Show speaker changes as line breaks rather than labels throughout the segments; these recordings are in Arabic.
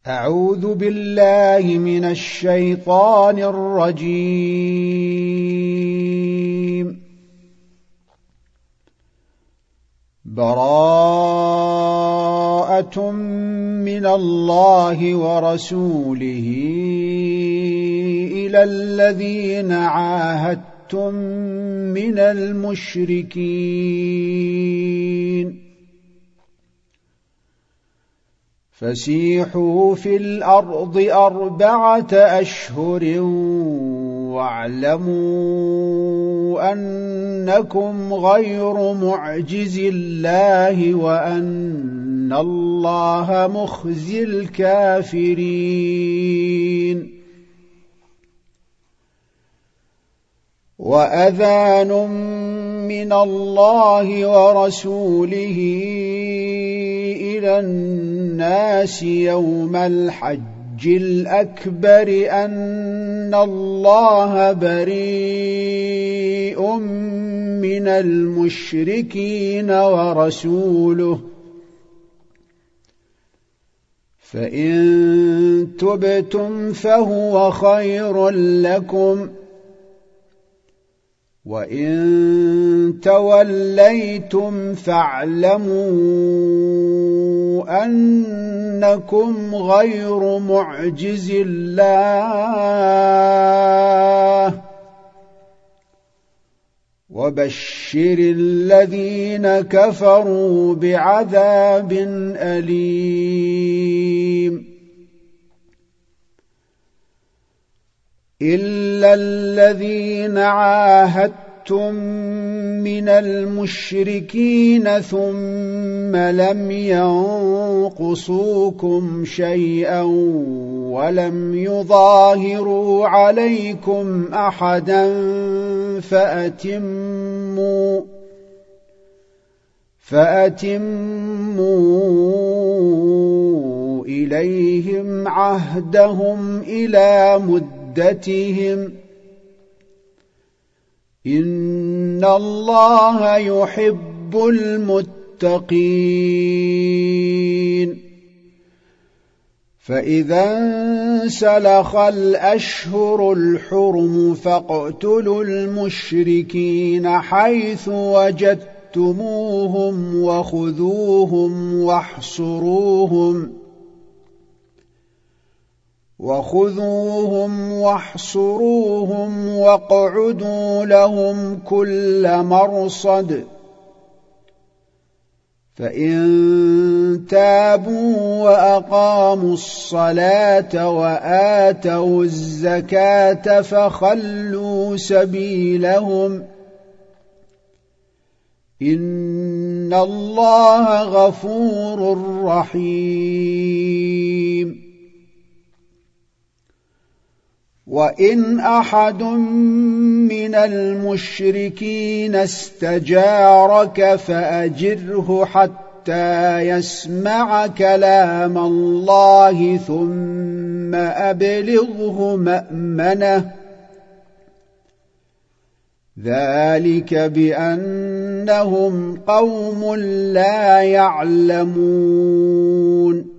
أعوذ بالله من الشيطان الرجيم. براءة من الله ورسوله إلى الذين عاهدتم من المشركين فسيحوا في الأرض 4 أشهر واعلموا أنكم غير معجز الله وأن الله مخزي الكافرين. وأذان من الله ورسوله إلى الناس يوم الحج الأكبر أن الله بريء من المشركين ورسوله فإن تبتم فهو خير لكم وإن توليتم فاعلموا أنكم غير معجز الله وبشر الذين كفروا بعذاب أليم. إلا الذين عاهدتم من المشركين ثم لم ينقصوكم شيئا ولم يظاهروا عليكم أحدا فأتموا إليهم عهدهم إلى مدتهم إن الله يحب المتقين. فإذا انسلخ الأشهر الحرم فاقتلوا المشركين حيث وجدتموهم وخذوهم واحصروهم واقعدوا لهم كل مرصد فإن تابوا وأقاموا الصلاة وآتوا الزكاة فخلوا سبيلهم إن الله غفور رحيم. وإن أحد من المشركين استجارك فأجره حتى يسمع كلام الله ثم أبلغه مأمنه ذلك بأنهم قوم لا يعلمون.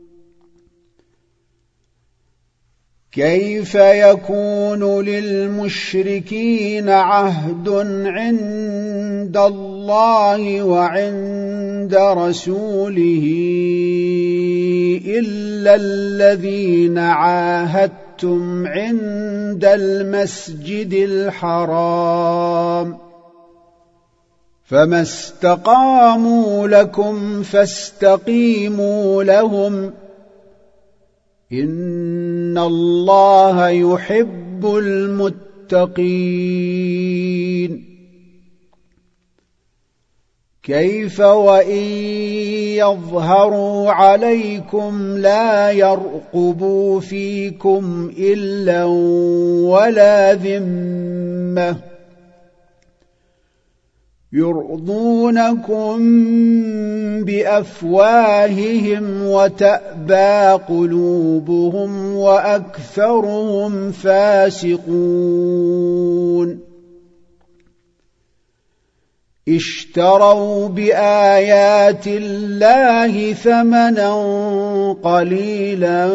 كيف يكون للمشركين عهد عند الله وعند رسوله إلا الذين عاهدتم عند المسجد الحرام فما استقاموا لكم فاستقيموا لهم إن الله يحب المتقين. كيف وإن يظهروا عليكم لا يرقبوا فيكم إلا ولا ذمة يرضونكم بأفواههم وتأبى قلوبهم وأكثرهم فاسقون. اشتروا بآيات الله ثمنا قليلا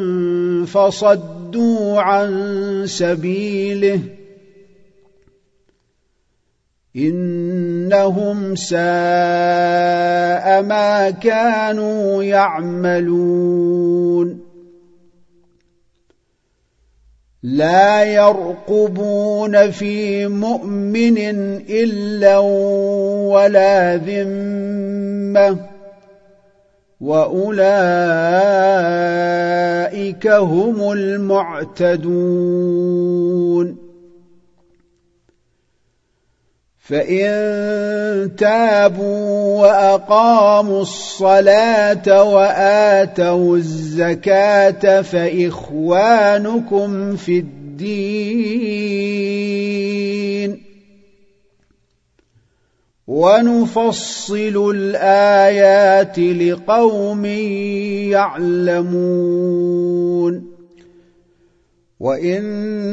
فصدوا عن سبيله إنهم ساء ما كانوا يعملون لا يرقبون في مؤمن إلا ولا ذمة وأولئك هم المعتدون فإن تابوا وأقاموا الصلاة وآتوا الزكاة فإخوانكم في الدين ونفصل الآيات لقوم يعلمون وإن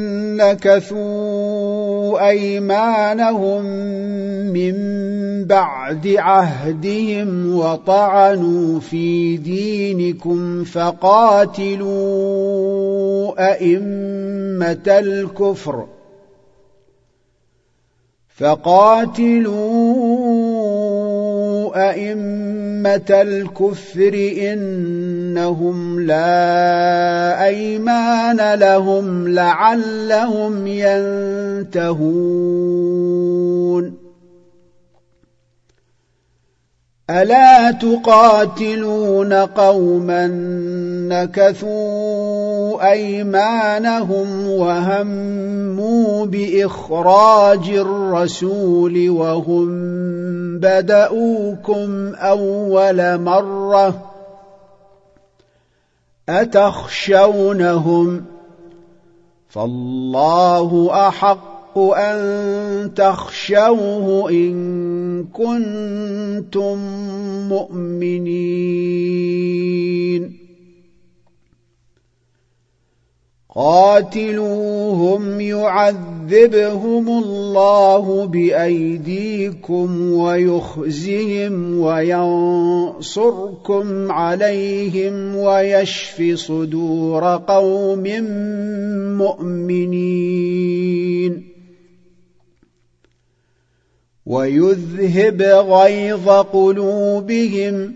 نكثوا أيمانهم من بعد عهدهم وطعنوا في دينكم فقاتلوا أئمة الكفر إنهم لا أيمان لهم لعلهم ينتهون ألا تقاتلون قوما نكثوا أيمانهم وهموا بإخراج الرسول وهم بدؤوكم أول مرة أتخشونهم فالله أحق أن تخشوه إن كنتم مؤمنين قاتلوهم يعذبهم الله بأيديكم ويخزهم وينصركم عليهم ويشف صدور قوم مؤمنين ويذهب غيظ قلوبهم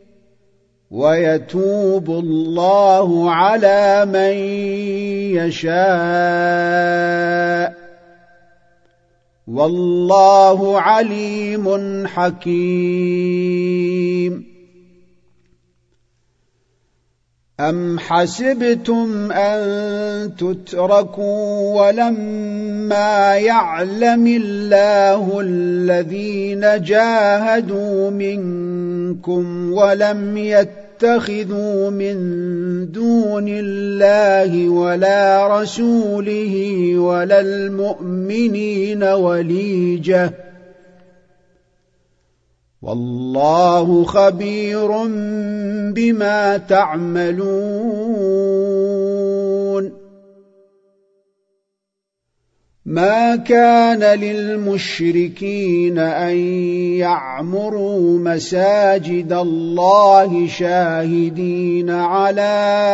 ويتوب الله على من يشاء والله عليم حكيم أم حسبتم أن تتركوا ولما يعلم الله الذين جاهدوا منكم ولم يتخذوا من دون الله ولا رسوله ولا المؤمنين وليجة والله خبير بما تعملون ما كان للمشركين أن يعمروا مساجد الله شاهدين على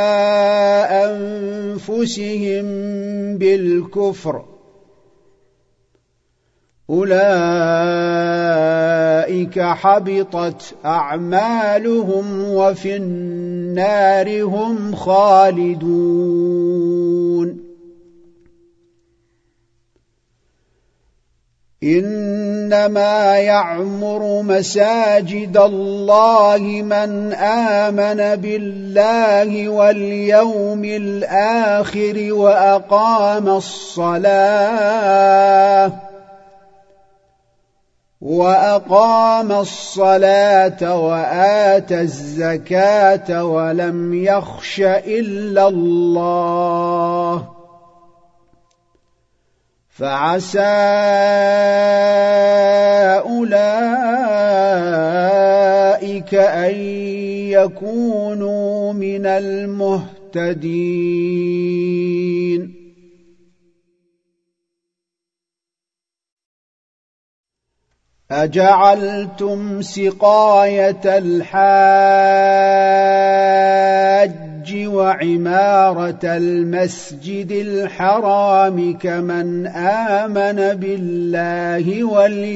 أنفسهم بالكفر أولئك حبطت أعمالهم وفي النار هم خالدون إنما يعمر مساجد الله من آمن بالله واليوم الآخر وأقام الصلاة وآتى الزكاة ولم يخش إلا الله فعسى أولئك أن يكونوا من المهتدين أجعلتم سقاية الحاج وعمارة المسجد الحرام كمن آمن بالله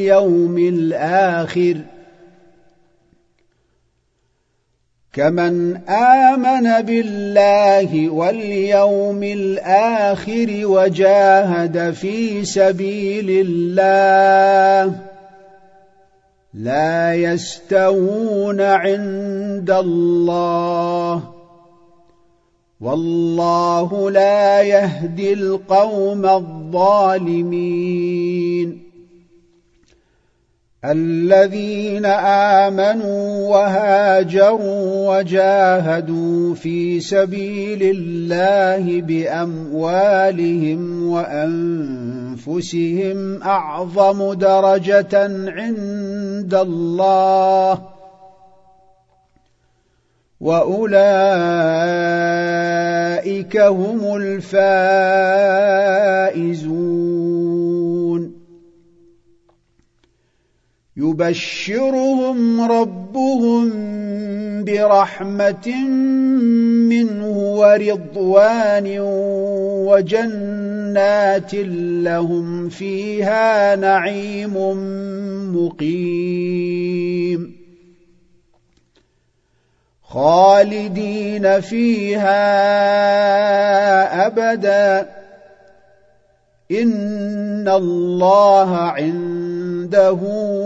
واليوم الآخر وجاهد في سبيل الله لا يستوون عند الله والله لا يهدي القوم الظالمين الذين آمنوا وهاجروا وجاهدوا في سبيل الله بأموالهم وأنفسهم أعظم درجة عند الله وأولئك هم الفائزون يبشرهم ربهم برحمة منه ورضوان وجنات لهم فيها نعيم مقيم خالدين فيها أبدا إن الله عنده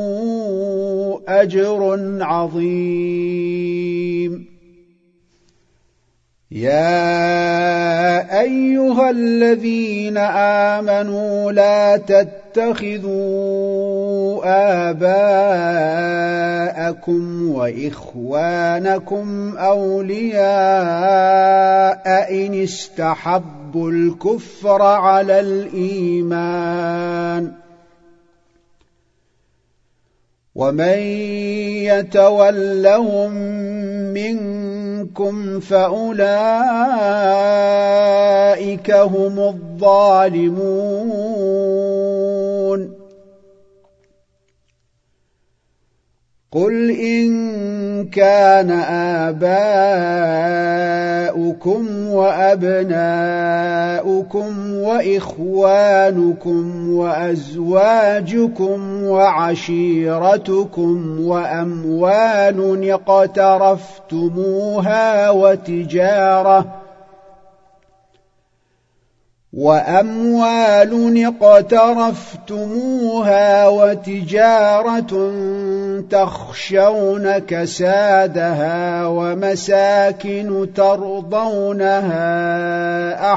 أجر عظيم يا أيها الذين آمنوا لا تتخذوا آباءكم وإخوانكم أولياء إن استحبوا الكفر على الإيمان ومن يتولهم منكم فأولئك هم الظالمون قل إن كان آباؤكم وأبناؤكم وإخوانكم وأزواجكم وعشيرتكم وأموال اقترفتموها وتجارة تخشون كسادها ومساكن ترضونها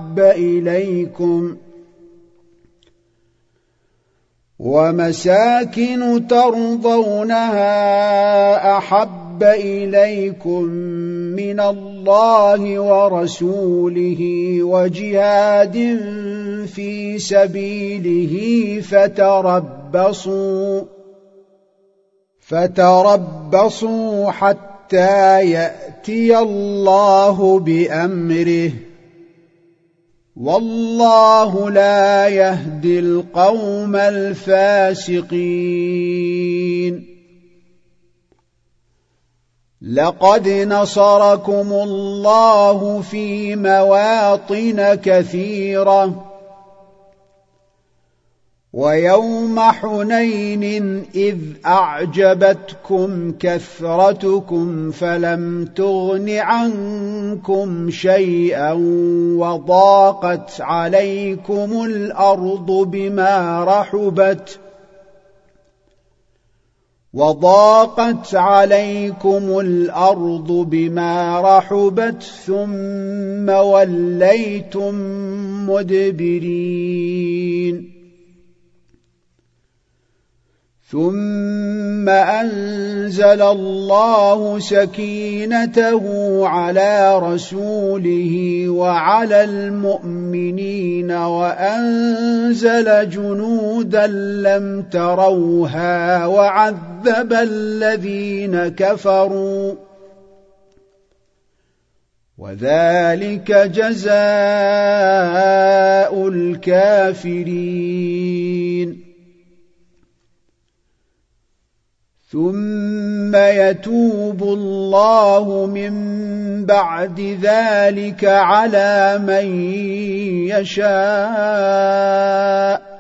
أحب إليكم من الله ورسوله وجهاد في سبيله فتربصوا حتى يأتي الله بأمره والله لا يهدي القوم الفاسقين لقد نصركم الله في مواطن كثيرة ويوم حنين إذ أعجبتكم كثرتكم فلم تغن عنكم شيئا وضاقت عليكم الأرض بما رحبت ثم وليتم مدبرين ثم أنزل الله سكينته على رسوله وعلى المؤمنين وأنزل جنودا لم تروها وعذب الذين كفروا وذلك جزاء الكافرين ثم يتوب الله من بعد ذلك على من يشاء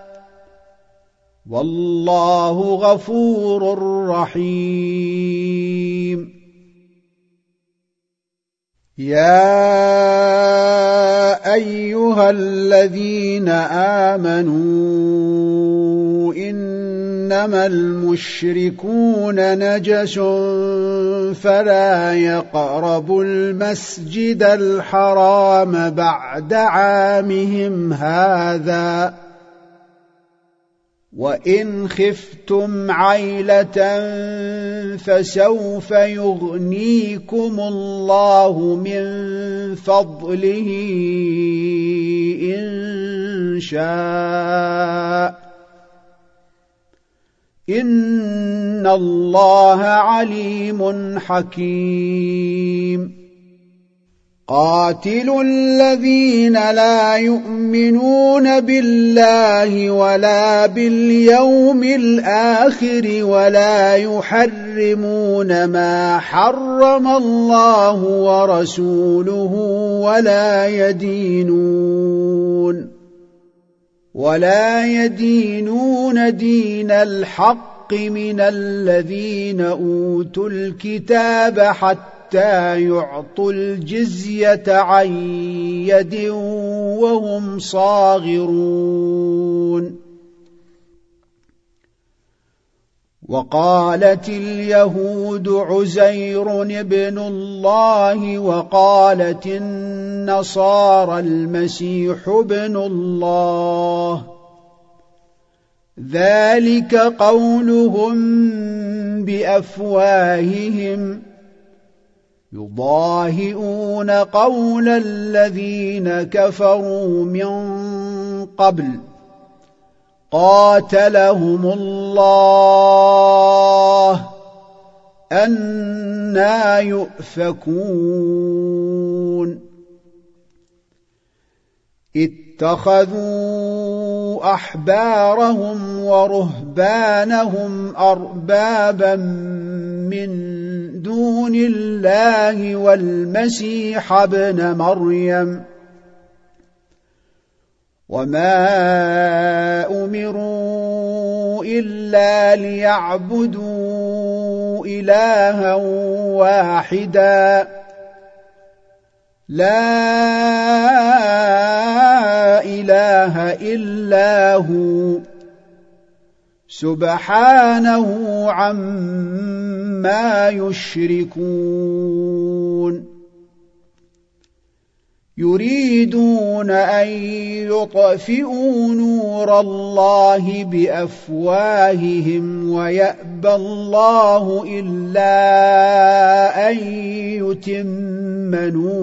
والله غفور رحيم يا أيها الذين آمنوا إنما المشركون نجس فلا يقربوا المسجد الحرام بعد عامهم هذا وإن خفتم عيلة فسوف يغنيكم الله من فضله إن شاء إن الله عليم حكيم قاتلوا الذين لا يؤمنون بالله ولا باليوم الآخر ولا يحرمون ما حرم الله ورسوله ولا يدينون دين الحق من الذين أوتوا الكتاب حتى يعطوا الجزية عن يد وهم صاغرون وقالت اليهود عزير ابن الله وقالت النصارى المسيح ابن الله ذلك قولهم بأفواههم يضاهئون قول الذين كفروا من قبل قاتلهم الله أنى يؤفكون اتخذوا أحبارهم ورهبانهم أربابا من دون الله والمسيح ابن مريم وما أمروا إلا ليعبدوا إلها واحدا لا إله إلا هو سبحانه عما يشركون يريدون أن يطفئوا نور الله بأفواههم ويأبى الله إلا أن يتم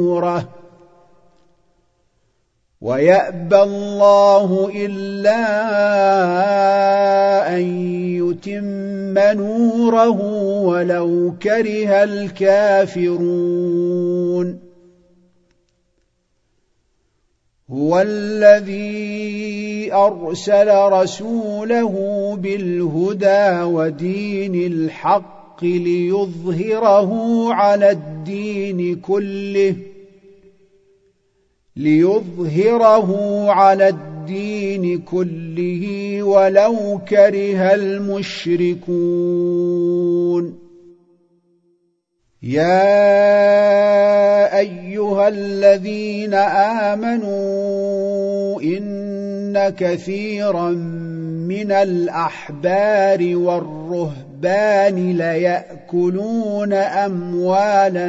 نوره ولو كره الكافرون هو الذي أرسل رسوله بالهدى ودين الحق ليظهره على الدين كله ولو كره المشركون يا أيها الذين آمنوا إن كثيرا من الأحبار والرهبان ليأكلون أموال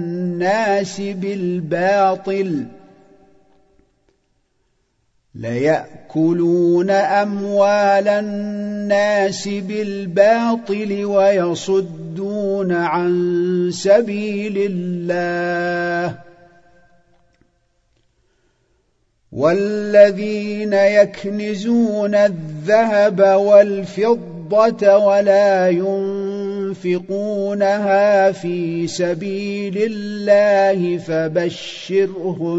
الناس بالباطل ويصدون عن سبيل الله والذين يكنزون الذهب والفضة ولا ينفقونها في سبيل الله فبشرهم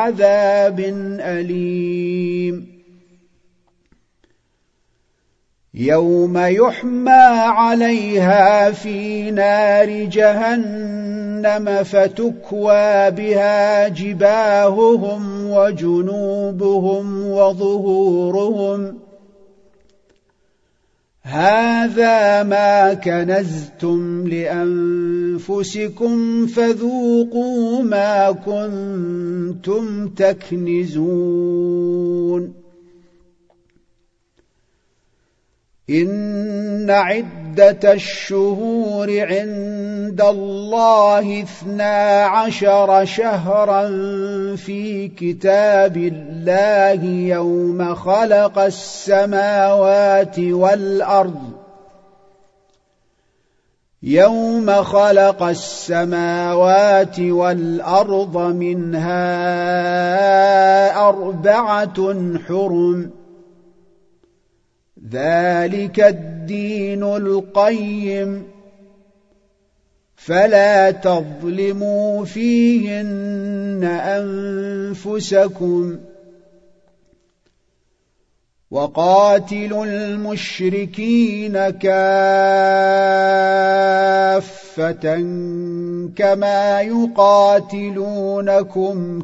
بعذاب أليم يوم يحمى عليها في نار جهنم فتكوى بها جباههم وجنوبهم وظهورهم هذا ما كنزتم لأنفسكم فذوقوا ما كنتم تكنزون إن عدة الشهور عند الله 12 شهرا في كتاب الله يوم خلق السماوات والأرض منها 4 حرم ذلك الدين القيم فلا تظلموا فيهن أنفسكم وقاتلوا المشركين كافة كما يقاتلونكم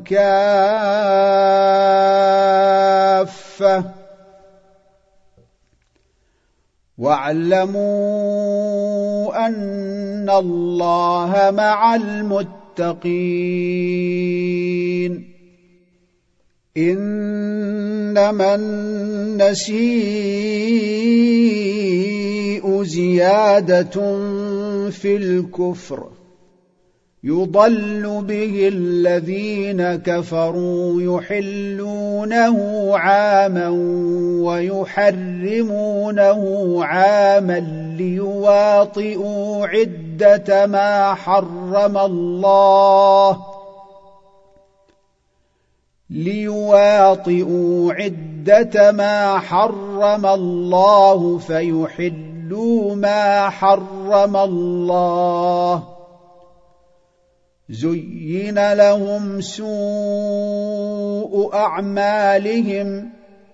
كافة واعلموا أن الله مع المتقين إنما النسيء زيادة في الكفر يضل به الذين كفروا يحلونه عاما ويحرمونه عاما ليواطئوا عدة ما حرم الله فيحلوا ما حرم الله زين لهم سوء أعمالهم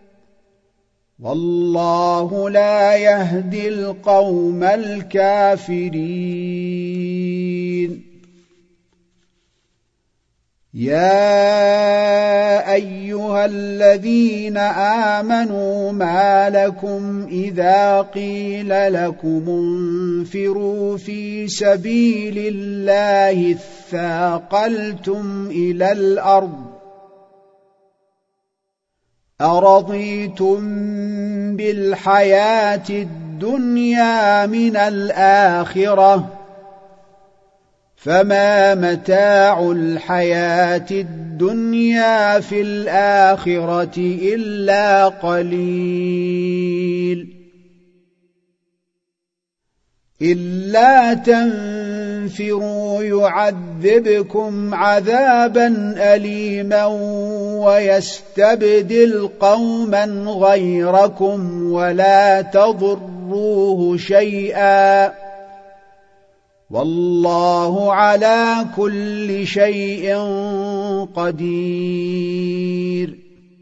والله لا يهدي القوم الكافرين يا أيها الذين آمنوا ما لكم إذا قيل لكم انفروا في سبيل الله اثاقلتم إلى الأرض أرضيتم بالحياة الدنيا من الآخرة فما متاع الحياة الدنيا في الآخرة إلا قليل إلا تنفروا يعذبكم عذابا أليما ويستبدل قوما غيركم ولا تضروه شيئا والله على كل شيء قدير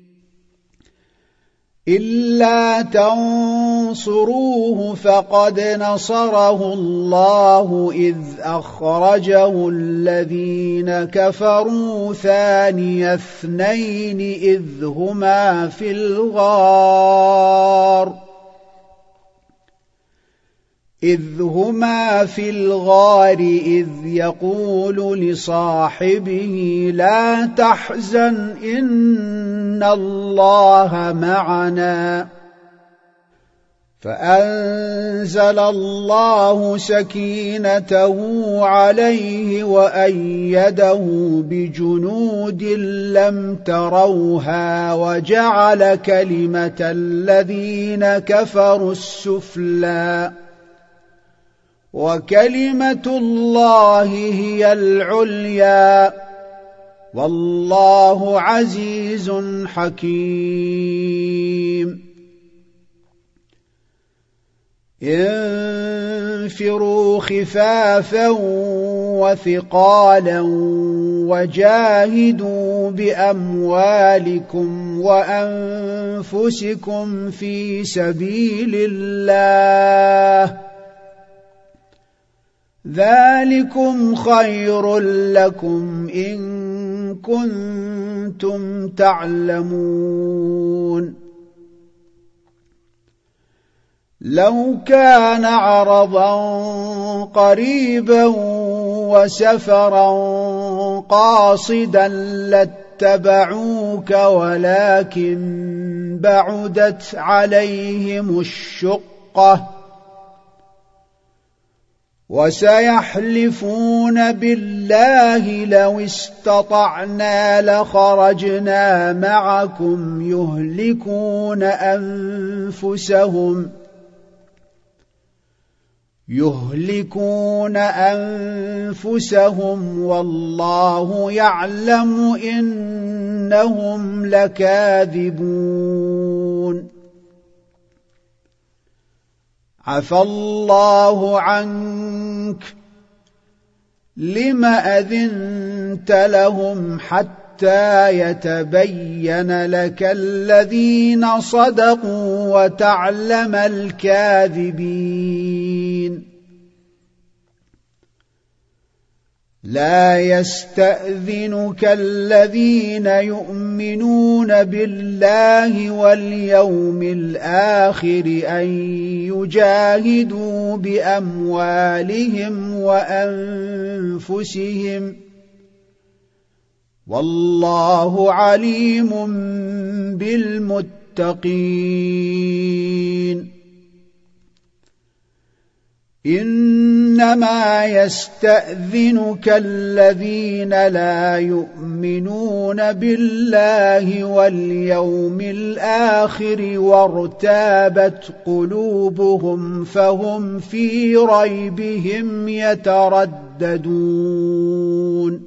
إلا تنصروه فقد نصره الله إذ أخرجه الذين كفروا ثاني اثنين إذ هما في الغار إذ يقول لصاحبه لا تحزن إن الله معنا فأنزل الله سكينته عليه وأيده بجنود لم تروها وجعل كلمة الذين كفروا السفلى وكلمة الله هي العليا والله عزيز حكيم انفروا خفافا وثقالا وجاهدوا بأموالكم وأنفسكم في سبيل الله ذلكم خير لكم إن كنتم تعلمون لو كان عرضا قريبا وسفرا قاصدا لاتبعوك ولكن بعدت عليهم الشقة وسيحلفون بالله لو استطعنا لخرجنا معكم يهلكون أنفسهم والله يعلم إنهم لكاذبون عفى الله عنك لم أذنت لهم حتى يتبين لك الذين صدقوا وتعلم الكاذبين لا يستأذنك الذين يؤمنون بالله واليوم الآخر أن يجاهدوا بأموالهم وأنفسهم والله عليم بالمتقين إنما يستأذنك الذين لا يؤمنون بالله واليوم الآخر وارتابت قلوبهم فهم في ريبهم يترددون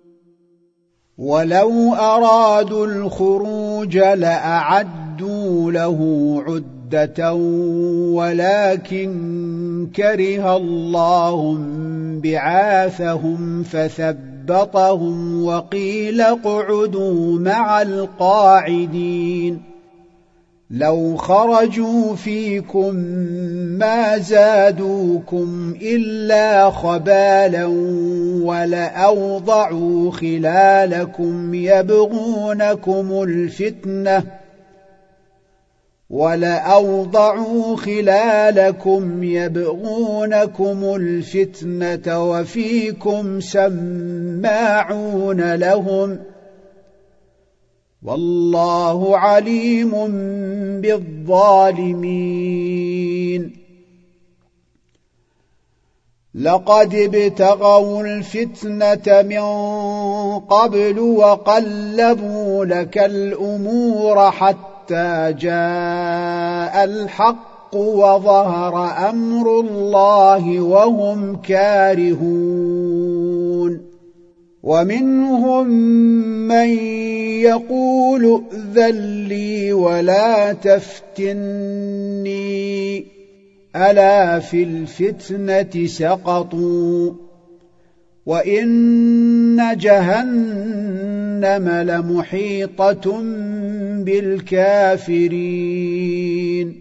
ولو أرادوا الخروج لأعدوا له عدة ولكن كره الله بعاثهم فثبطهم وقيل اقعدوا مع القاعدين لو خرجوا فيكم ما زادوكم إلا خبالا ولأوضعوا خلالكم يبغونكم الفتنة وفيكم سماعون لهم والله عليم بالظالمين لقد ابتغوا الفتنة من قبل وقلبوا لك الأمور حتى جاء الحق وظهر أمر الله وهم كارهون ومنهم من يقول ائذن لي ولا تفتني ألا في الفتنة سقطوا وإن جهنم لمحيطة بالكافرين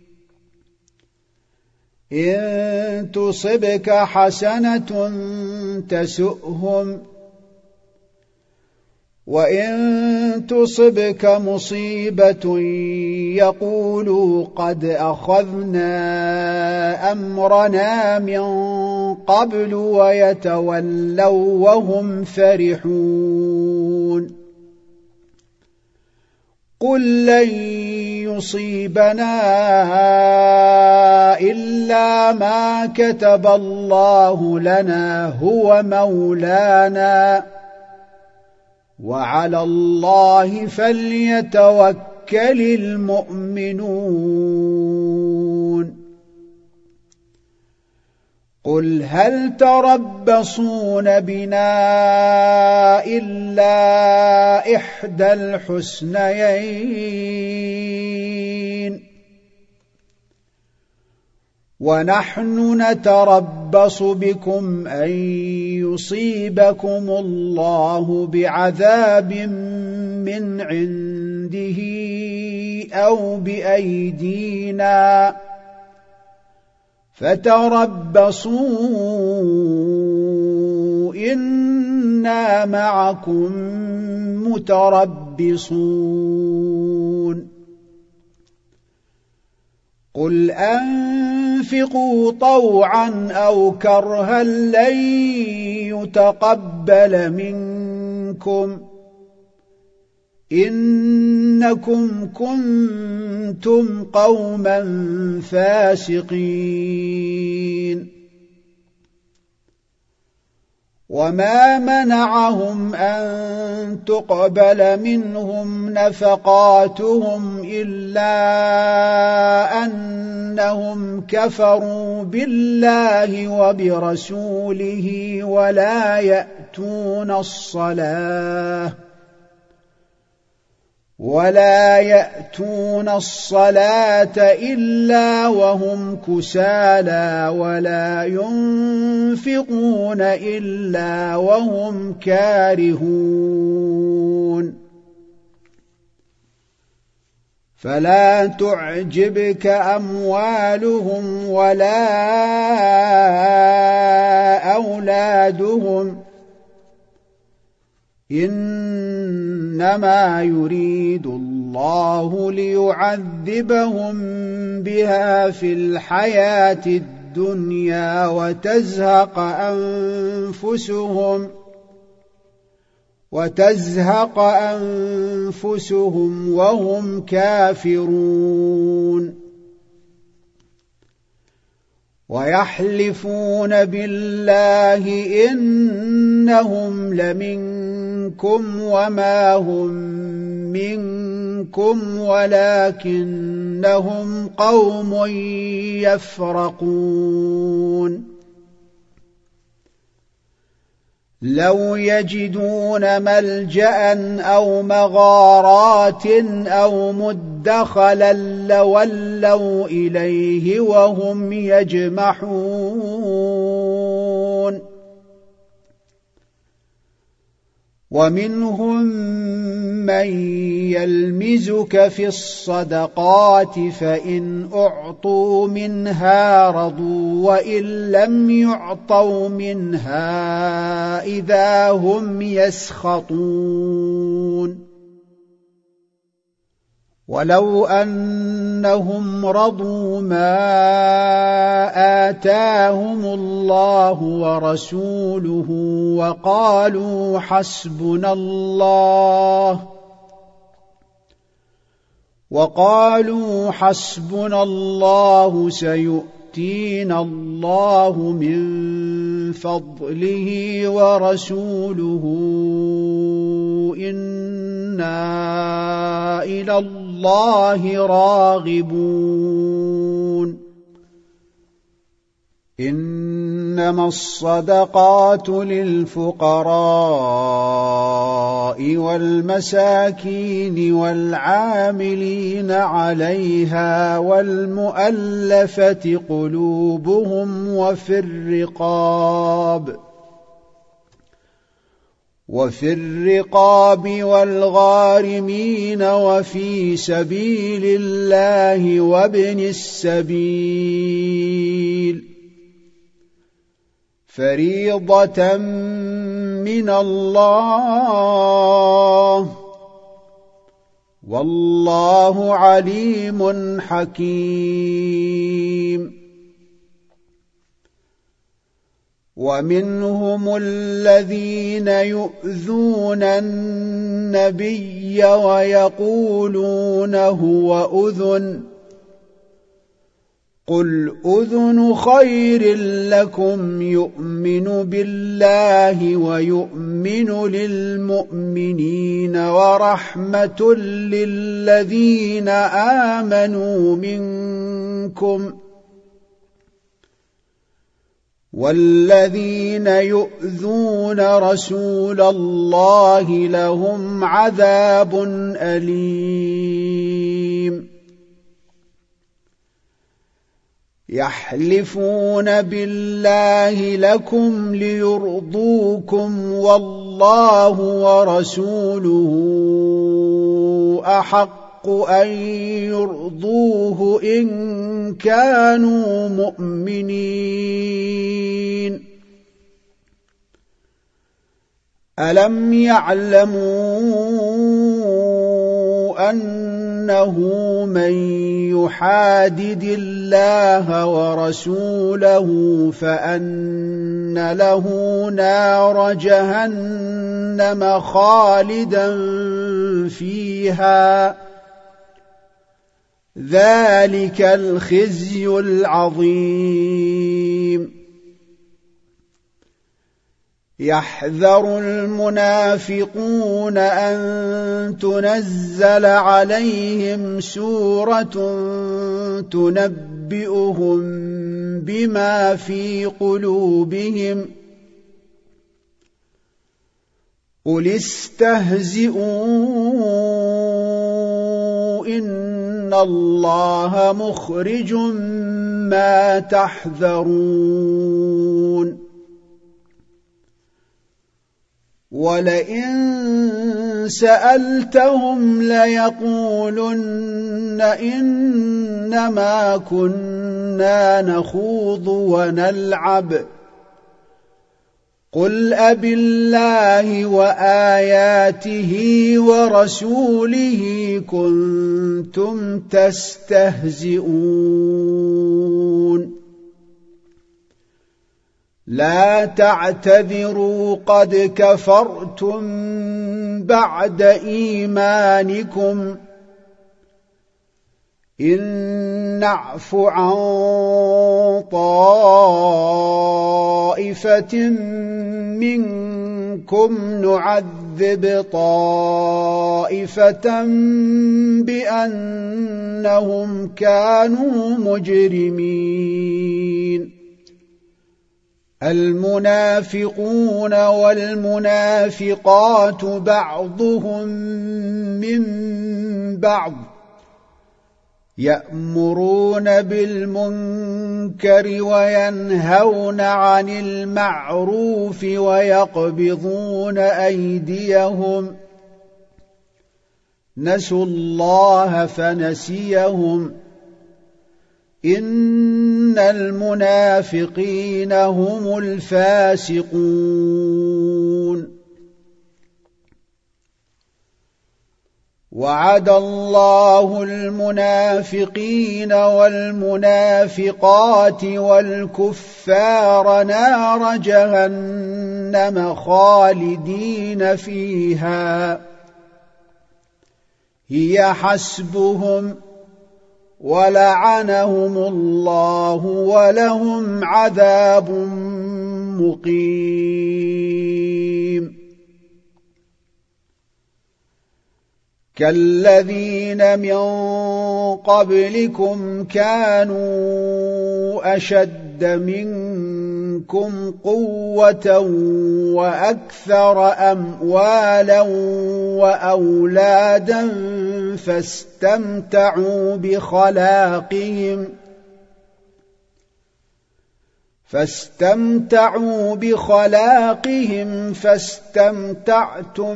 إن تصبك حسنة تسؤهم وإن تصبك مصيبة يقولوا قد أخذنا أمرنا من قبل ويتولوا وهم فرحون قل لن يصيبنا إلا ما كتب الله لنا هو مولانا وعلى الله فليتوكل المؤمنون قل هل تربصون بنا إلا إحدى الحسنيين ونحن نتربص بكم أن يصيبكم الله بعذاب من عنده أو بأيدينا فتربصوا إنا معكم متربصون قل أنفقوا طوعا أو كرها لن يتقبل منكم إنكم كنتم قوما فاسقين وما منعهم أن تقبل منهم نفقاتهم إلا أنهم كفروا بالله وبرسوله ولا يأتون الصلاة إلا وهم كسالى ولا ينفقون إلا وهم كارهون فلا تعجبك أموالهم ولا أولادهم إنما يريد الله ليعذبهم بها في الحياة الدنيا وتزهق أنفسهم وهم كافرون ويحلفون بالله إنهم لمنكم وما هم منكم ولكنهم قوم يفرقون لو يجدون ملجأ أو مغارات أو مدخلا لولوا إليه وهم يجمحون ومنهم من يلمزك في الصدقات فإن أعطوا منها رضوا وإن لم يعطوا منها إذا هم يسخطون ولو أنهم رضوا ما آتاهم الله ورسوله وقالوا حسبنا الله سيؤتينا الله من فضله ورسوله إنا إلى الله راغبون إنما الصدقات للفقراء والمساكين والعاملين عليها والمؤلفة قلوبهم وفي الرقاب والغارمين وفي سبيل الله وابن السبيل فريضة من الله والله عليم حكيم ومنهم الذين يؤذون النبي ويقولون هو أذن قل أذن خير لكم يؤمن بالله ويؤمن للمؤمنين ورحمة للذين آمنوا منكم والذين يؤذون رسول الله لهم عذاب أليم يحلفون بالله لكم ليرضوكم والله ورسوله أحق أن يرضوه إن كانوا مؤمنين ألم يعلموا أنه من يحادد الله ورسوله فأن له نار جهنم خالدا فيها ذلك الخزي العظيم يحذر المنافقون أن تنزل عليهم سورة تنبئهم بما في قلوبهم قل استهزئوا إن الله مخرج ما تحذرون ولئن سألتهم ليقولن إنما كنا نخوض ونلعب قل أبالله وآياته ورسوله كنتم تستهزئون لا تعتذروا قد كفرتم بعد إيمانكم إن نعف عن طائفة منكم نعذب طائفة بأنهم كانوا مجرمين المنافقون والمنافقات بعضهم من بعض يأمرون بالمنكر وينهون عن المعروف ويقبضون أيديهم نسوا الله فنسيهم إن المنافقين هم الفاسقون وعد الله المنافقين والمنافقات والكفار نار جهنم خالدين فيها هي حسبهم ولعنهم الله ولهم عذاب مقيم كالذين من قبلكم كانوا أشد منكم قوة وأكثر أموالا وأولادا فاستمتعوا بخلاقهم فاستمتعتم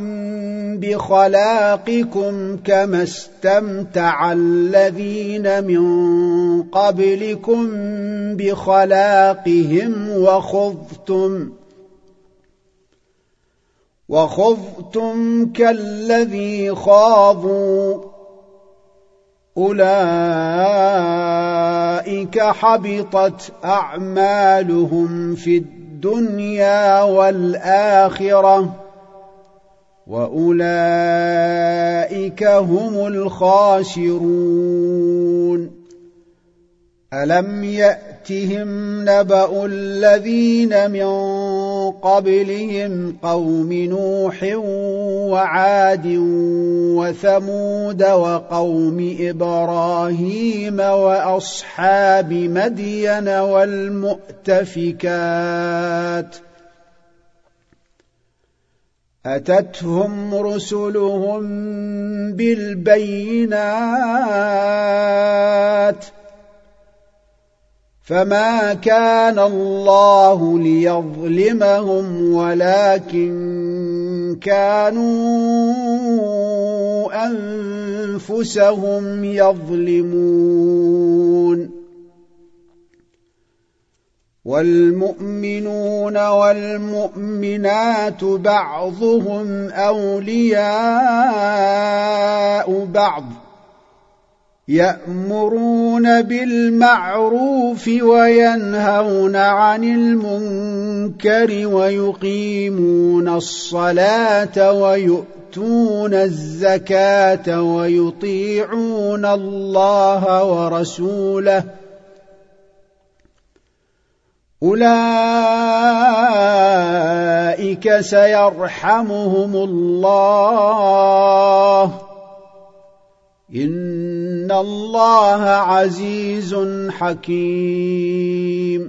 بخلاقكم كما استمتع الذين من قبلكم بخلاقهم وخضتم كالذي خاضوا أولئك حبطت أعمالهم في الدنيا والآخرة وأولئك هم الخاسرون ألم يأتهم نبأ الذين من قبلهم قوم نوح وعاد وثمود وقوم إبراهيم وأصحاب مدين والمؤتفكات أتتهم رسلهم بالبينات فما كان الله ليظلمهم ولكن كانوا أنفسهم يظلمون والمؤمنون والمؤمنات بعضهم أولياء بعض يأمرون بالمعروف وينهون عن المنكر ويقيمون الصلاة ويؤتون الزكاة ويطيعون الله ورسوله أولئك سيرحمهم الله إن الله عزيز حكيم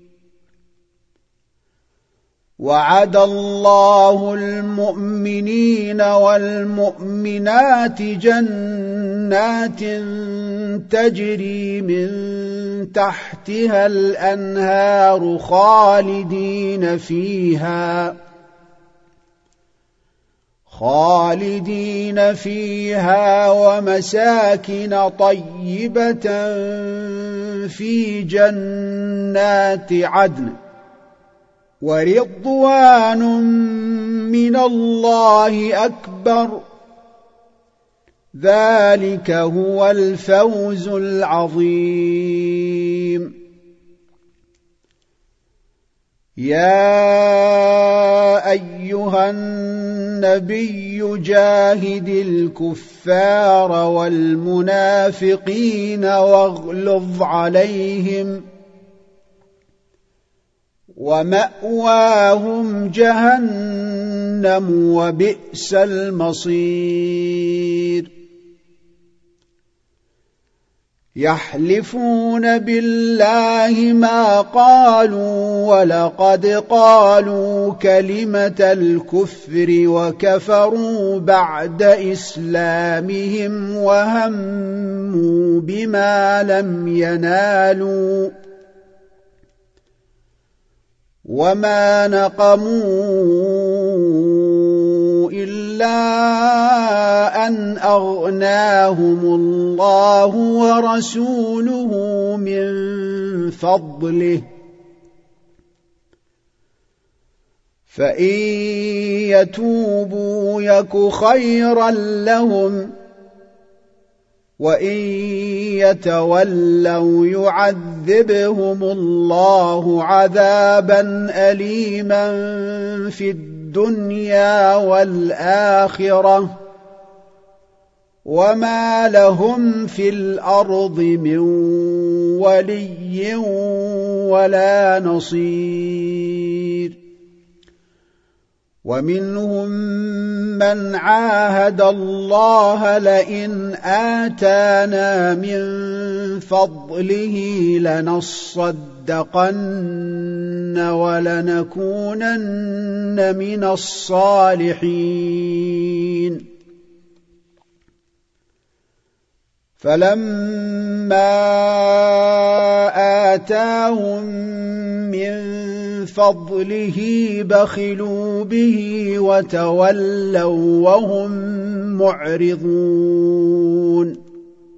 وعد الله المؤمنين والمؤمنات جنات تجري من تحتها الأنهار خالدين فيها ومساكن طيبة في جنات عدن ورضوان من الله أكبر ذلك هو الفوز العظيم يا أيها النبي جاهد الكفار والمنافقين واغلظ عليهم ومأواهم جهنم وبئس المصير يحلفون بالله ما قالوا ولقد قالوا كلمة الكفر وكفروا بعد إسلامهم وهموا بما لم ينالوا وما نقموا إلا أن أغناهم الله ورسوله من فضله فإن يتوبوا يك خيرا لهم وإن يتولوا يعذبهم الله عذابا أليما في الدنيا والآخرة وما لهم في الأرض من ولي ولا نصير ومنهم من عاهد الله لئن آتانا من فضله لنصدقن ولنكونن من الصالحين فلما آتاهم من فضله بخلوا به وتولوا وهم معرضون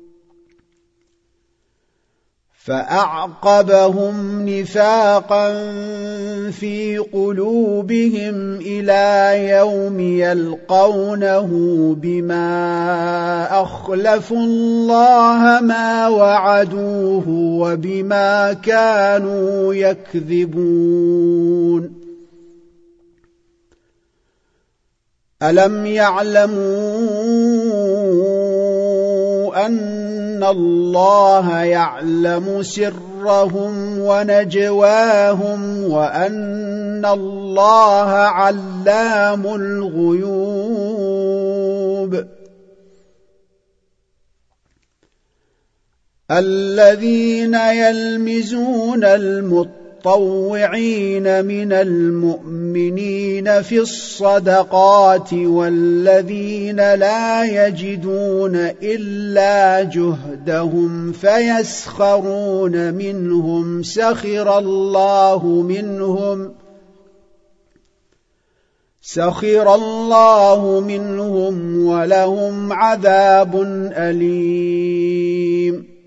فأعقبهم نفاقا في قلوبهم إلى يوم يلقونه بما أخلفوا الله ما وعدوه وبما كانوا يكذبون ألم يعلموا أن الله يعلم سرهم ونجواهم وأن الله علام الغيوب الذين يلمزون المطلوب المتطوعين من المؤمنين في الصدقات والذين لا يجدون إلا جهدهم فيسخرون منهم سخر الله منهم ولهم عذاب أليم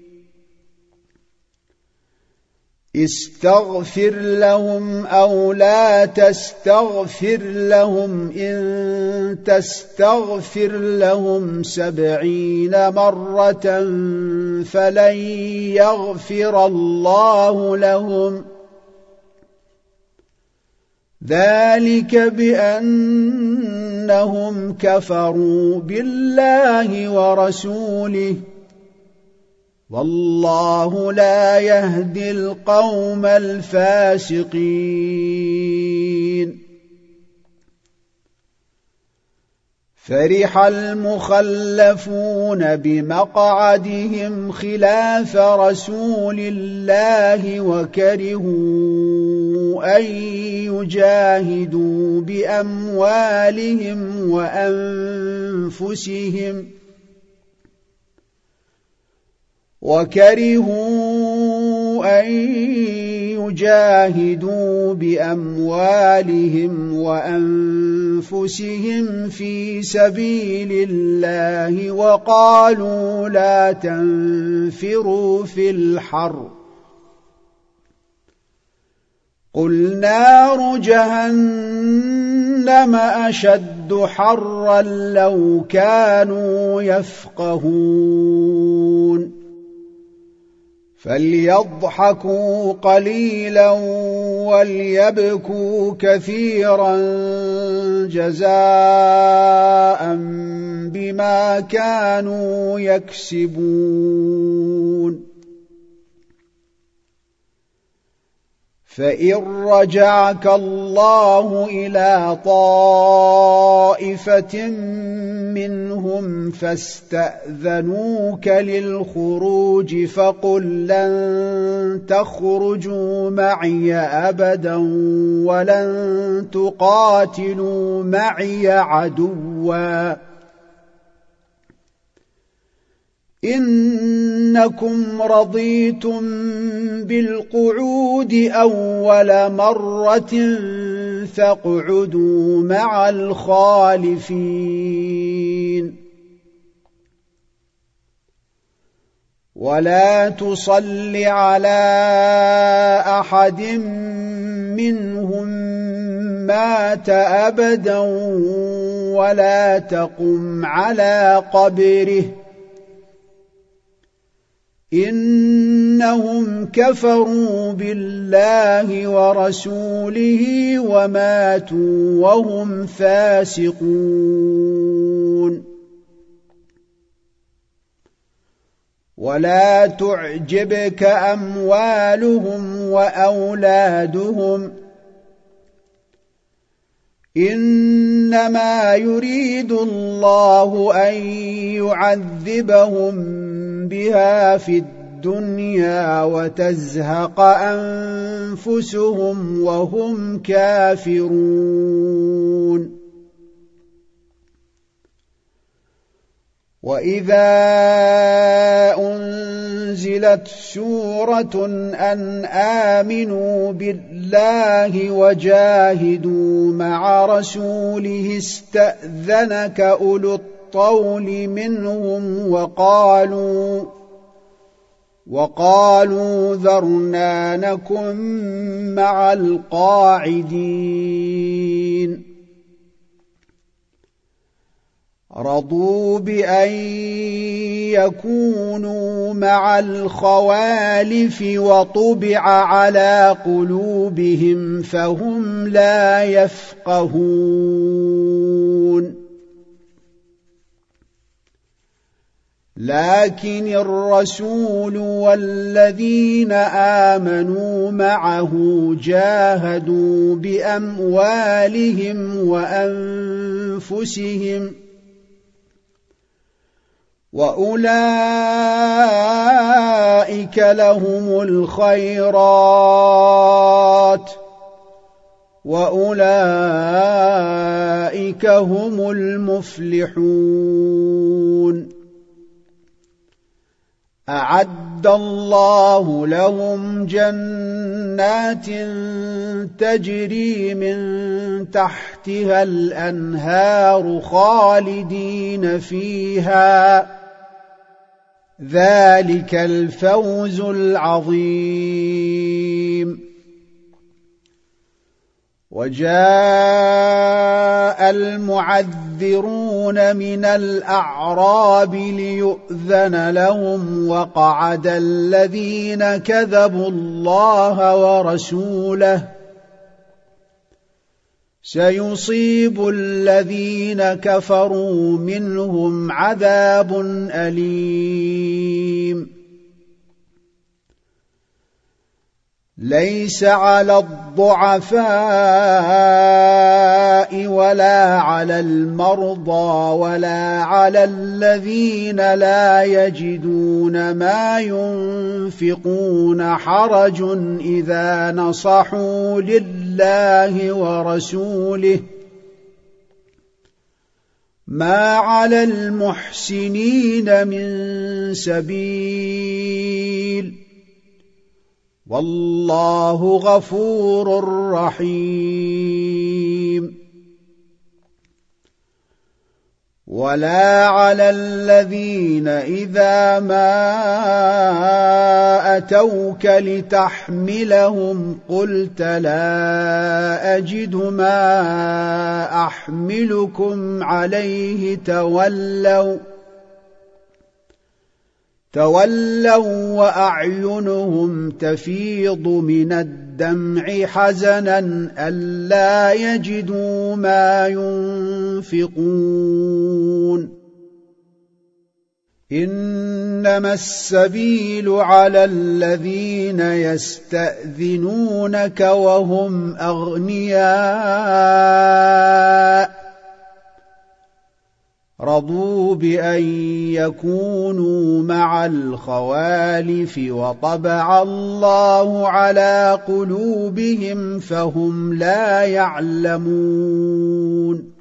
استغفر لهم أو لا تستغفر لهم إن تستغفر لهم 70 مرة فلن يغفر الله لهم ذلك بأنهم كفروا بالله ورسوله والله لا يهدي القوم الفاسقين فرح المخلفون بمقعدهم خلاف رسول الله وكرهوا أن يجاهدوا بأموالهم وأنفسهم في سبيل الله وقالوا لا تنفروا في الحر قل نار جهنم أشد حرا لو كانوا يفقهون فليضحكوا قليلا وليبكوا كثيرا جزاء بما كانوا يكسبون فإن رجعك الله إلى طائفة منهم فاستأذنوك للخروج فقل لن تخرجوا معي أبدا ولن تقاتلوا معي عدوا إنكم رضيتم بالقعود أول مرة فاقعدوا مع الخالفين ولا تصل على أحد منهم مات أبدا ولا تقم على قبره إنهم كفروا بالله ورسوله وماتوا وهم فاسقون ولا تعجبك أموالهم وأولادهم إنما يريد الله أن يعذبهم بها في الدنيا وتزهق أنفسهم وهم كافرون وإذا أنزلت سورة أن آمنوا بالله وجاهدوا مع رسوله استأذنك أولو الطول منهم وقالوا ذرنا نكن مع القاعدين رضوا بأن يكونوا مع الخوالف وطبع على قلوبهم فهم لا يفقهون لكن الرسول والذين آمنوا معه جاهدوا بأموالهم وأنفسهم وأولئك أولئك لهم الخيرات وأولئك هم المفلحون أعد الله لهم جنات تجري من تحتها الأنهار خالدين فيها ذلك الفوز العظيم وجاء المعذرون من الأعراب ليؤذن لهم وقعد الذين كذبوا الله ورسوله سيصيب الذين كفروا منهم عذاب أليم ليس على الضعفاء ولا على المرضى ولا على الذين لا يجدون ما ينفقون حرج إذا نصحوا لله ورسوله ما على المحسنين من سبيل والله غفور رحيم ولا على الذين إذا ما أتوك لتحملهم قلت لا أجد ما أحملكم عليه تولوا وأعينهم تفيض من الدمع حزنا ألا يجدوا ما ينفقون إنما السبيل على الذين يستأذنونك وهم أغنياء رضوا بأن يكونوا مع الخوالف وطبع الله على قلوبهم فهم لا يعلمون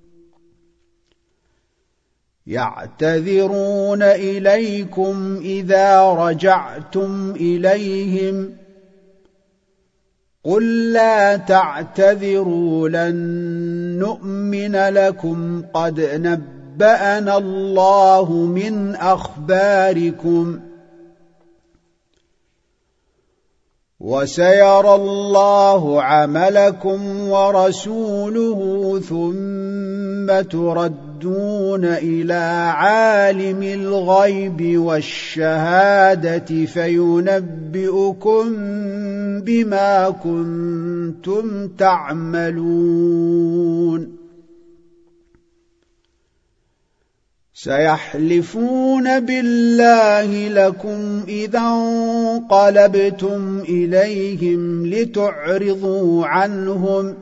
يعتذرون إليكم إذا رجعتم إليهم قل لا تعتذروا لن نؤمن لكم قد نبأنا الله من أخباركم وسيرى الله عملكم ورسوله ثم تردون إلى عالم الغيب والشهادة فينبئكم بما كنتم تعملون سيحلفون بالله لكم إذا انقلبتم إليهم لتعرضوا عنهم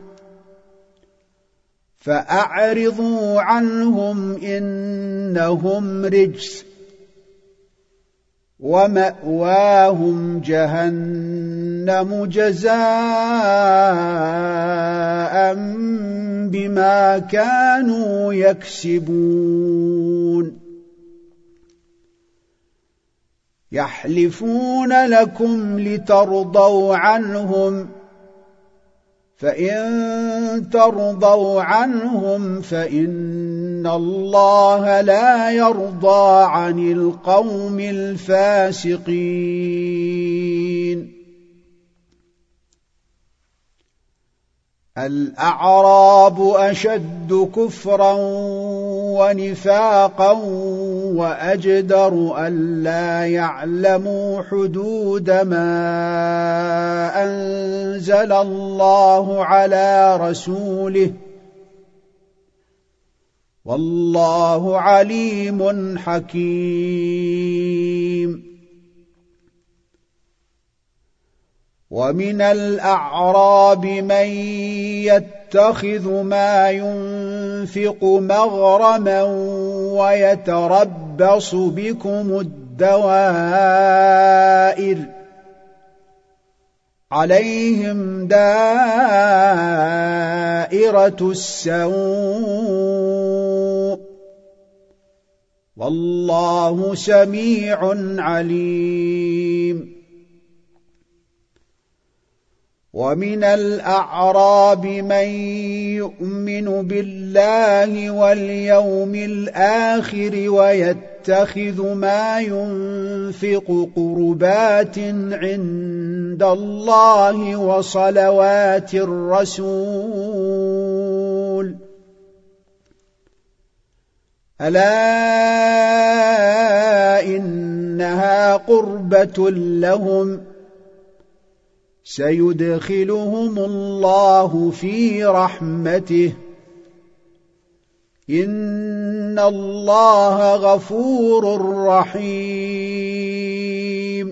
فأعرضوا عنهم إنهم رجس ومأواهم جهنم جزاء بما كانوا يكسبون يحلفون لكم لترضوا عنهم فإن ترضوا عنهم فإن الله لا يرضى عن القوم الفاسقين الأعراب أشد كفرا ونفاقا وأجدر ألا يعلموا حدود ما أنزل الله على رسوله والله عليم حكيم ومن الأعراب من يتخذ ما ينفق مغرما ويتربص بكم الدوائر عليهم دائرة السوء والله سميع عليم ومن الأعراب من يؤمن بالله واليوم الآخر ويتخذ ما ينفق قربات عند الله وصلوات الرسول ألا إنها قربة لهم سيدخلهم الله في رحمته إن الله غفور رحيم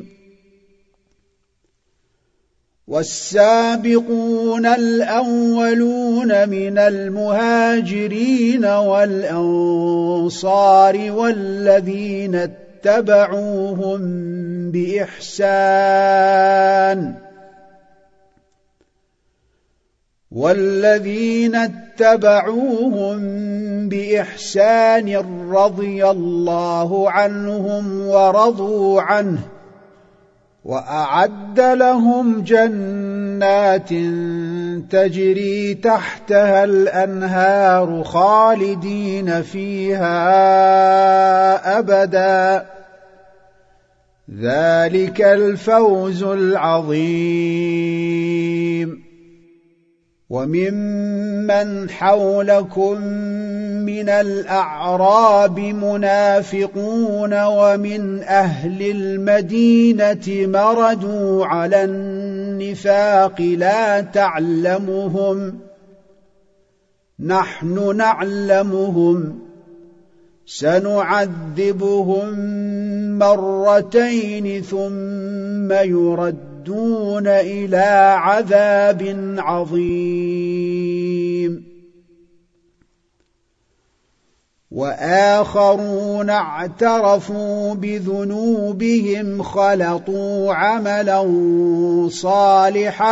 والسابقون الأولون من المهاجرين والأنصار والذين اتبعوهم بإحسان رضي الله عنهم ورضوا عنه وأعد لهم جنات تجري تحتها الأنهار خالدين فيها أبدا ذلك الفوز العظيم وممن حولكم من الأعراب منافقون ومن أهل المدينة مردوا على النفاق لا تعلمهم نحن نعلمهم سنعذبهم مرتين ثم يردون إلى عذاب عظيم وآخرون اعترفوا بذنوبهم خلطوا عملا صالحا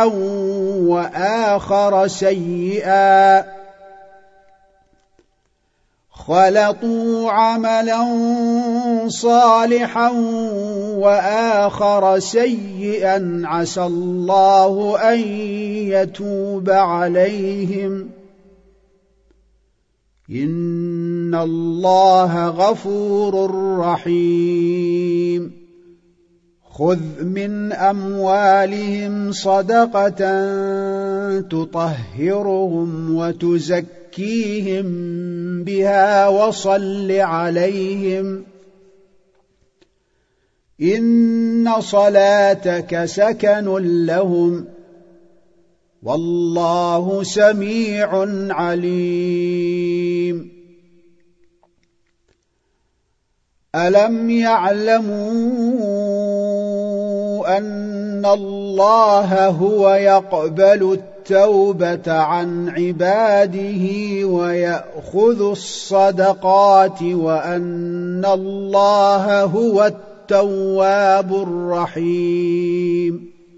وآخر سيئا عسى الله أن يتوب عليهم إن الله غفور رحيم خذ من أموالهم صدقة تطهرهم وتزكيهم بها وصل عليهم إن صلاتك سكن لهم والله سميع عليم ألم يعلموا أن الله هو يقبل التوبة عن عباده ويأخذ الصدقات وأن الله هو التواب الرحيم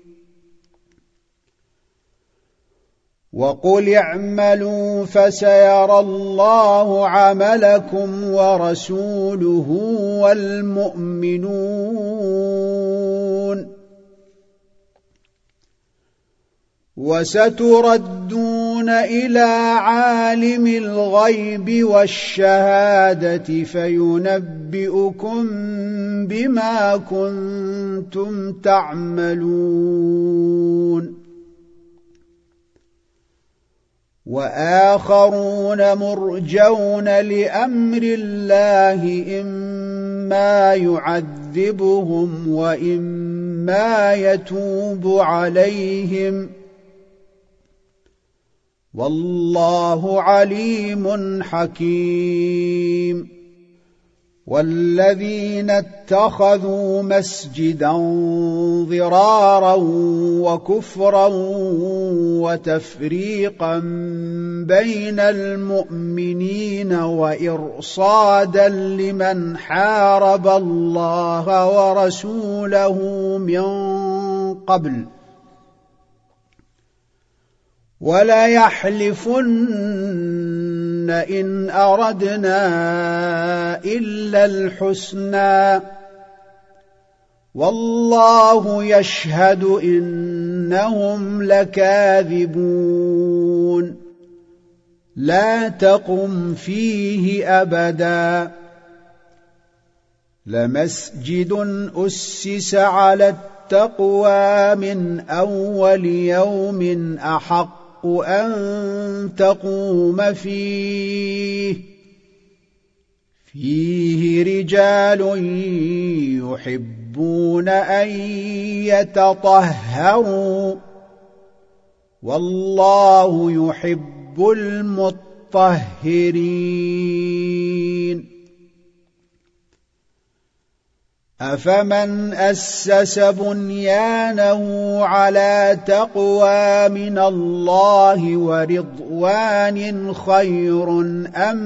وقل اعملوا فسيرى الله عملكم ورسوله والمؤمنون وستردون إلى عالم الغيب والشهادة فينبئكم بما كنتم تعملون وآخرون مرجون لأمر الله إما يعذبهم وإما يتوب عليهم والله عليم حكيم والذين اتخذوا مسجدا ضرارا وكفرا وتفريقا بين المؤمنين وإرصادا لمن حارب الله ورسوله من قبل وليحلفن إن أردنا إلا الحسنى والله يشهد إنهم لكاذبون لا تقم فيه أبدا لمسجد أسس على التقوى من أول يوم أحق أن تقوم فيه رجال يحبون أن يتطهروا والله يحب المطهرين أفمن أسس بنيانه على تقوى من الله ورضوان خير أم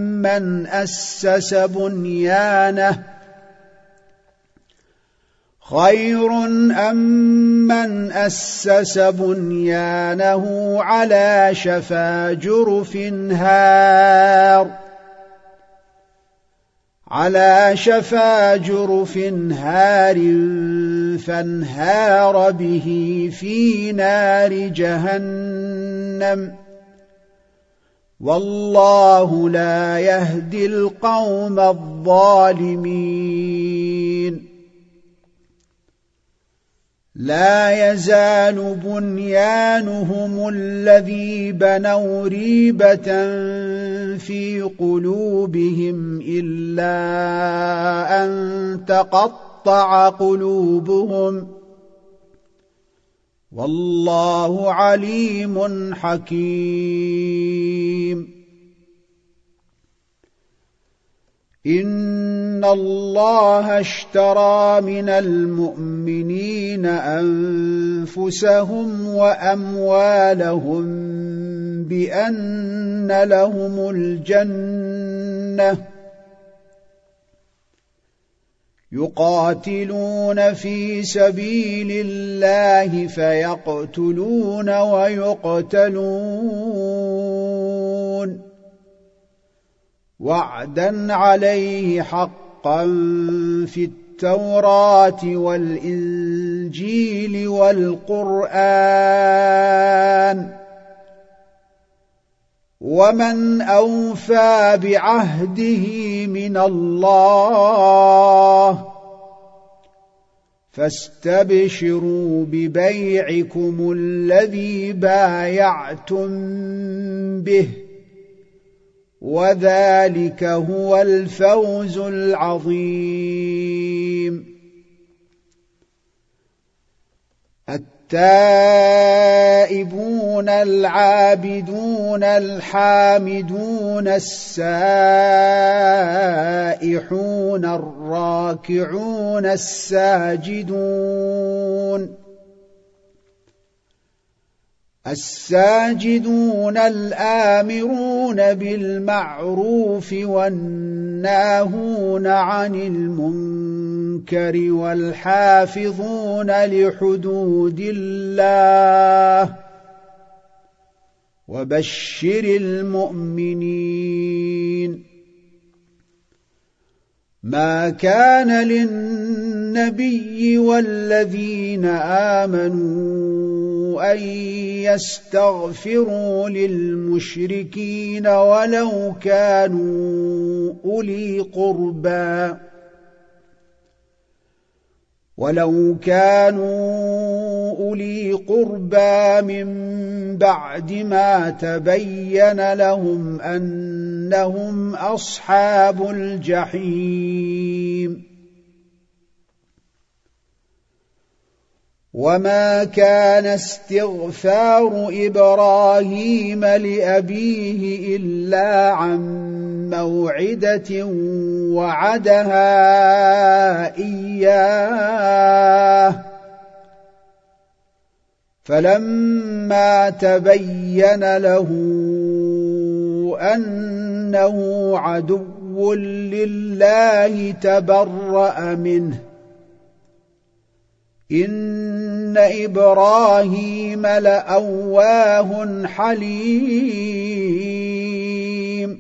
من أسس بنيانه على شفا جرف هار فانهار به في نار جهنم والله لا يهدي القوم الظالمين لا يزال بنيانهم الذي بنوا ريبة في قلوبهم إلا أن تقطع قلوبهم والله عليم حكيم إن الله اشترى من المؤمنين أنفسهم وأموالهم بأن لهم الجنة يقاتلون في سبيل الله فيقتلون ويقتلون وعدا عليه حقا في التوراة والإنجيل والقرآن ومن أوفى بعهده من الله فاستبشروا ببيعكم الذي بايعتم به وذلك هو الفوز العظيم التائبون العابدون الحامدون السائحون الراكعون الساجدون الآمرون بالمعروف والناهون عن المنكر والحافظون لحدود الله وبشر المؤمنين ما كان للنبي والذين آمنوا أن يستغفروا للمشركين ولو كانوا أولي قربى من بعد ما تبين لهم أنهم أصحاب الجحيم وما كان استغفار إبراهيم لأبيه إلا عن موعدة وعدها إياه فلما تبين له أنه عدو لله تبرأ منه إن إبراهيم لأواه حليم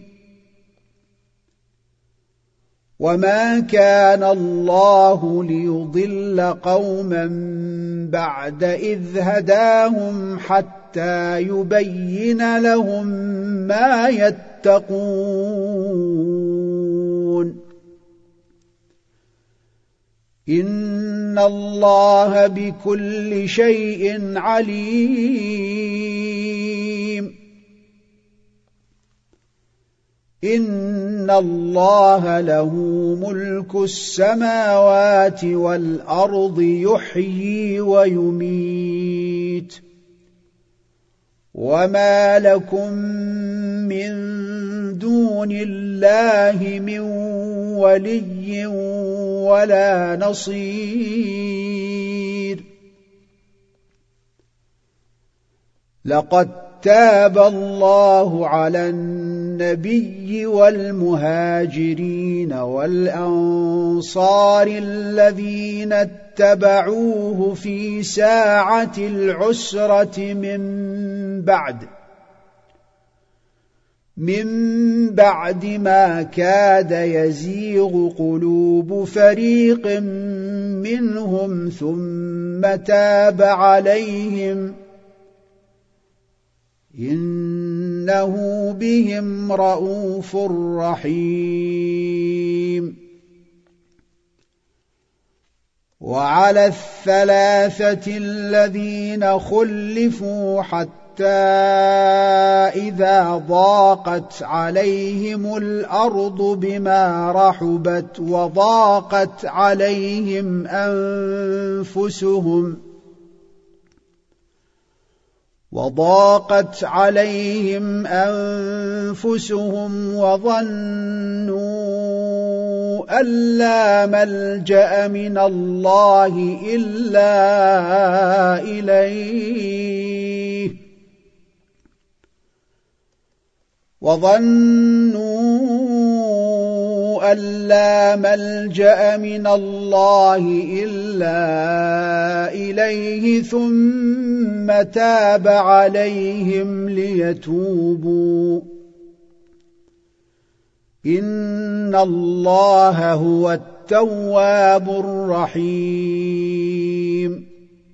وما كان الله ليضل قوما بعد إذ هداهم حتى يبين لهم ما يتقون إن الله بكل شيء عليم إن الله له ملك السماوات والأرض يحيي ويميت وما لكم من دون الله من ولي ولا نصير لقد تاب الله على النبي والمهاجرين والأنصار الذين اتبعوه في ساعة العسرة من بعد ما كاد يزيغ قلوب فريق منهم ثم تاب عليهم إنه بهم رءوف رحيم وعلى الثلاثة الذين خلفوا حتى إذا ضاقت عليهم الأرض بما رحبت وضاقت عليهم أنفسهم وظنوا أن لا ملجأ من الله إلا إليه ثم تاب عليهم ليتوبوا إن الله هو التواب الرحيم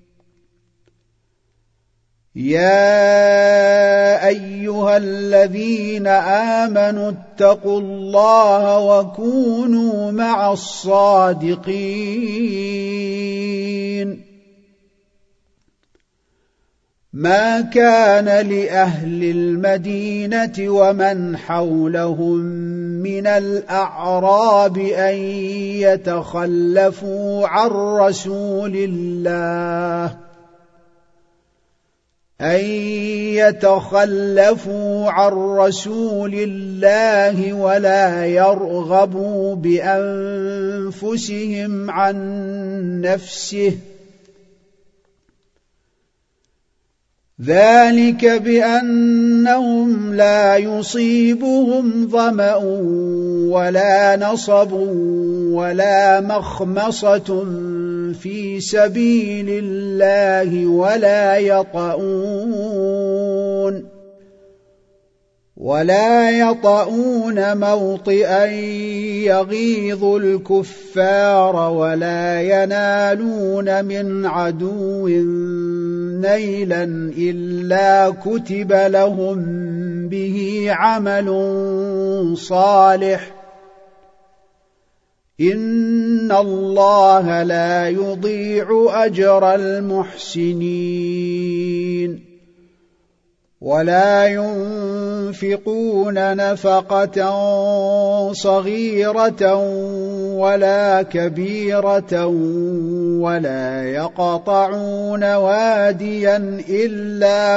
يا أيها الذين آمنوا اتقوا الله وكونوا مع الصادقين ما كان لأهل المدينة ومن حولهم من الأعراب أن يتخلفوا عن رسول الله ولا يرغبوا بأنفسهم عن نفسه ذلك بأنهم لا يصيبهم ظمأ ولا نصب ولا مخمصة في سبيل الله ولا يطؤون موطئا يغيظ الكفار ولا ينالون من عدو نيلا إلا كتب لهم به عمل صالح إن الله لا يضيع أجر المحسنين ولا ينفقون نفقة صغيرة ولا كبيرة ولا يقطعون واديا إلا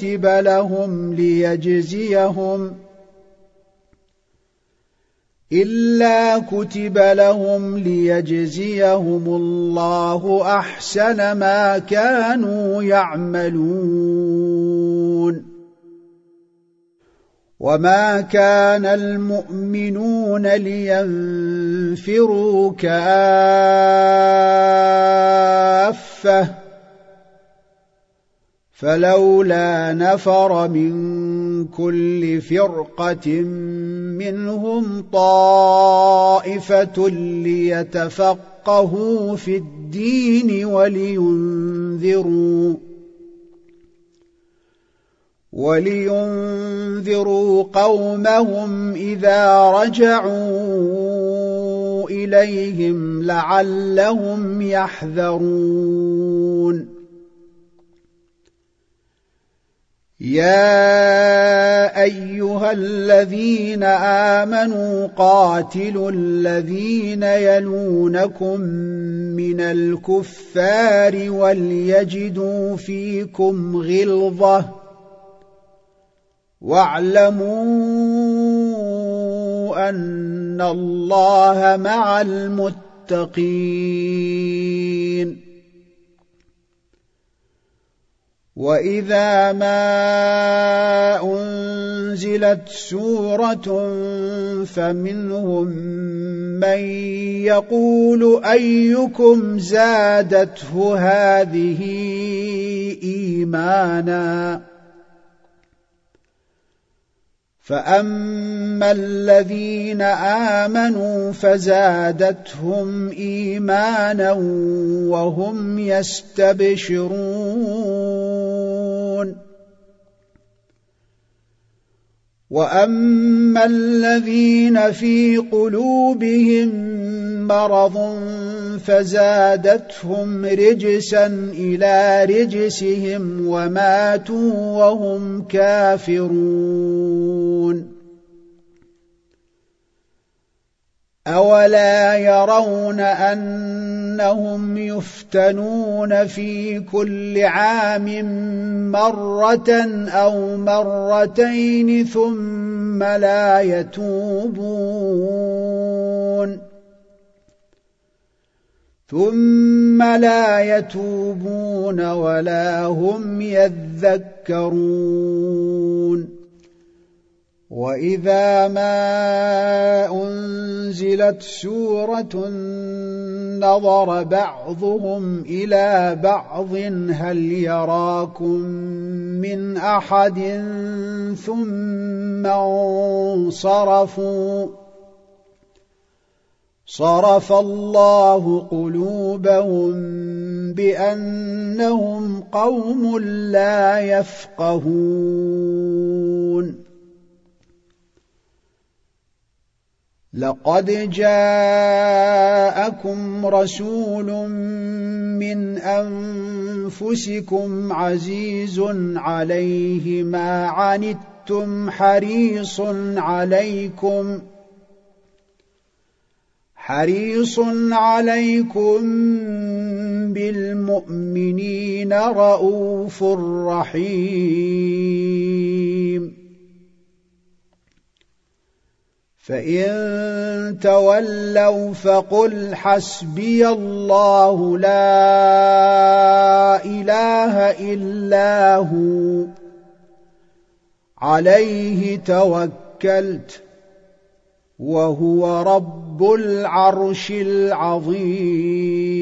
كتب لهم ليجزيهم الله أحسن ما كانوا يعملون. وما كان المؤمنون لينفروا كافة فلولا نفر من كل فرقة منهم طائفة ليتفقهوا في الدين ولينذروا قومهم إذا رجعوا إليهم لعلهم يحذرون. يا أيها الذين آمنوا قاتلوا الذين يلونكم من الكفار وليجدوا فيكم غلظة واعلموا أن الله مع المتقين. وإذا ما أنزلت سورة فمنهم من يقول أيكم زادته هذه إيمانا فأما الذين آمنوا فزادتهم إيمانا وهم يستبشرون. وأما الذين في قلوبهم مرض فزادتهم رجسا إلى رجسهم وماتوا وهم كافرون. أولا يرون أنهم يفتنون في كل عام مرة أو مرتين ثم لا يتوبون ولا هم يذكرون. وإذا ما أنزلت سورة نظر بعضهم إلى بعض هل يراكم من أحد ثم انصرفوا صرف الله قلوبهم بأنهم قوم لا يفقهون. لقد جاءكم رسول من أنفسكم عزيز عليه ما عنتم حريص عليكم بالمؤمنين رءوف رحيم. فإن تولوا فقل حسبي الله لا إله إلا هو عليه توكلت وهو رب العرش العظيم.